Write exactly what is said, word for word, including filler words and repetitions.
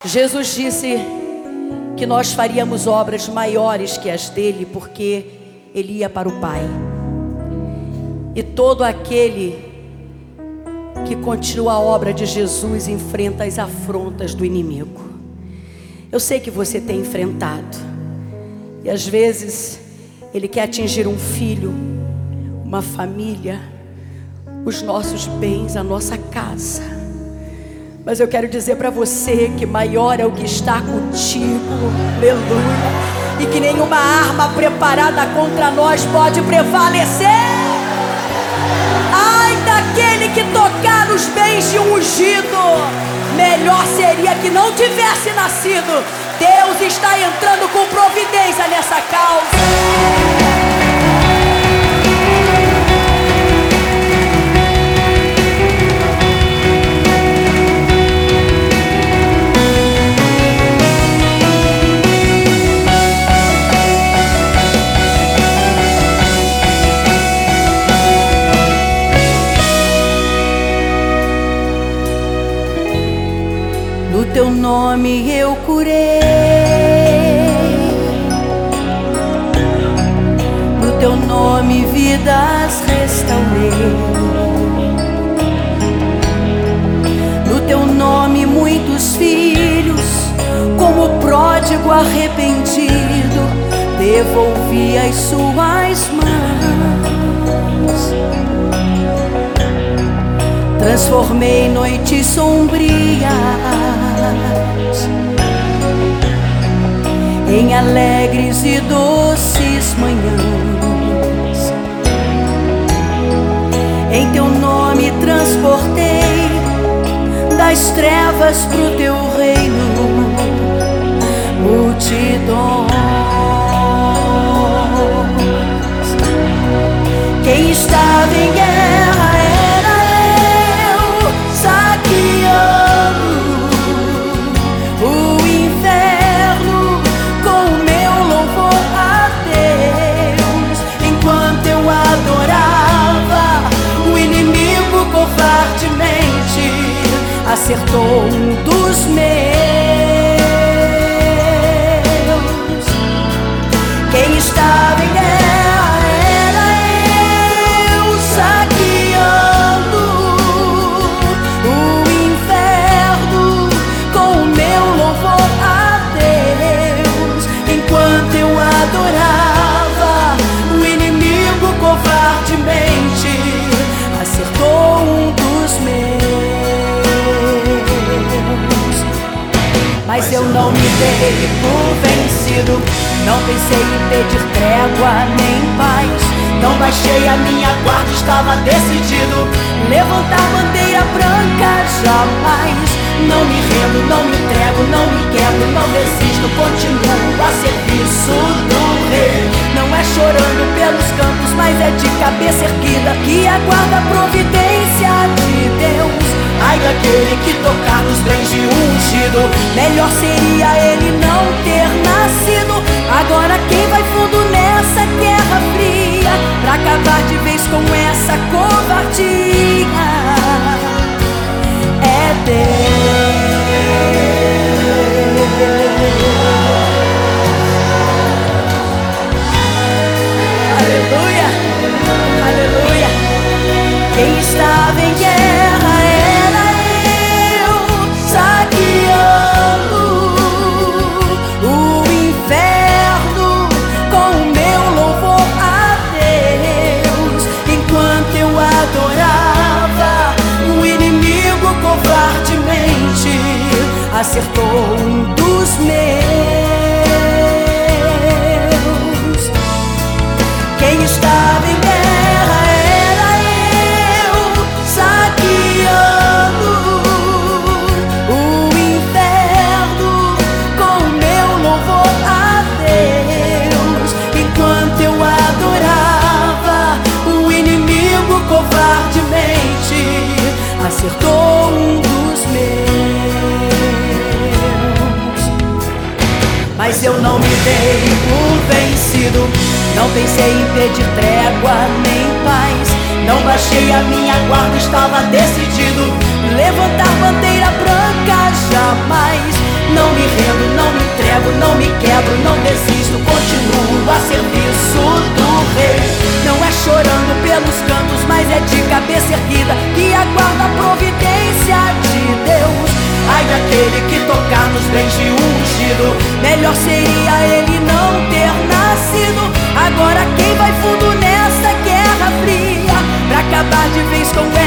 Jesus disse que nós faríamos obras maiores que as dele, porque ele ia para o Pai. E todo aquele que continua a obra de Jesus enfrenta as afrontas do inimigo. Eu sei que você tem enfrentado, e às vezes ele quer atingir um filho, uma família, os nossos bens, a nossa casa. Mas eu quero dizer para você que maior é o que está contigo, aleluia, e que nenhuma arma preparada contra nós pode prevalecer. Ai daquele que tocar nos bens de um ungido, melhor seria que não tivesse nascido. Deus está entrando com providência nessa causa. No teu nome eu curei, no teu nome vidas restaurei, no teu nome muitos filhos, como pródigo arrependido, devolvi as suas mãos. Transformei noites sombrias em alegres e doces manhãs. Em teu nome transportei das trevas pro teu reino multidões. Quem estava em guerra era eu, saqueando o inferno com meu louvor a Deus. Enquanto eu adorava, o inimigo covardemente acertou um dos meus. Quem estava em guerra era eu, saqueando o inferno com meu louvor a Deus. Enquanto eu adorava, o inimigo covardemente acertou um dos meus. Mas eu não me dei por vencido, não pensei em pedir trégua nem paz, não baixei a minha guarda, estava decidido levantar bandeira branca jamais. Não me rendo, não me entrego, não me quebro, não desisto, continuo a serviço do rei. Não é chorando pelos campos, mas é de cabeça erguida que aguarda a providência de Deus. Ai daquele que tocar nos bens de um ungido, melhor seria ele não ter nascido. Agora quem vai fundo nessa guerra fria, pra acabar de vez com essa covardia, é Deus. Aleluia, aleluia. Quem estava em guerra era eu, saqueando o inferno com meu louvor a Deus. Enquanto eu adorava, o inimigo covardemente acertou um dos meus. Quem estava em guerra era eu, saqueando o inferno com meu louvor a Deus. Enquanto eu adorava, o inimigo covardemente acertou um dos meus. Mas eu não me dei por vencido, não pensei em pedir trégua nem paz, não baixei a minha guarda, estava decidido levantar bandeira branca jamais. Não me rendo, não me entrego, não me quebro, não desisto, continuo a serviço do rei. Não é chorando pelos cantos, mas é de cabeça erguida que aguarda a providência de Deus. Ai daquele que tocar nos bens de ungido, melhor seria ele não ter nascido. Agora quem vai fundo nessa guerra fria, pra acabar de vez com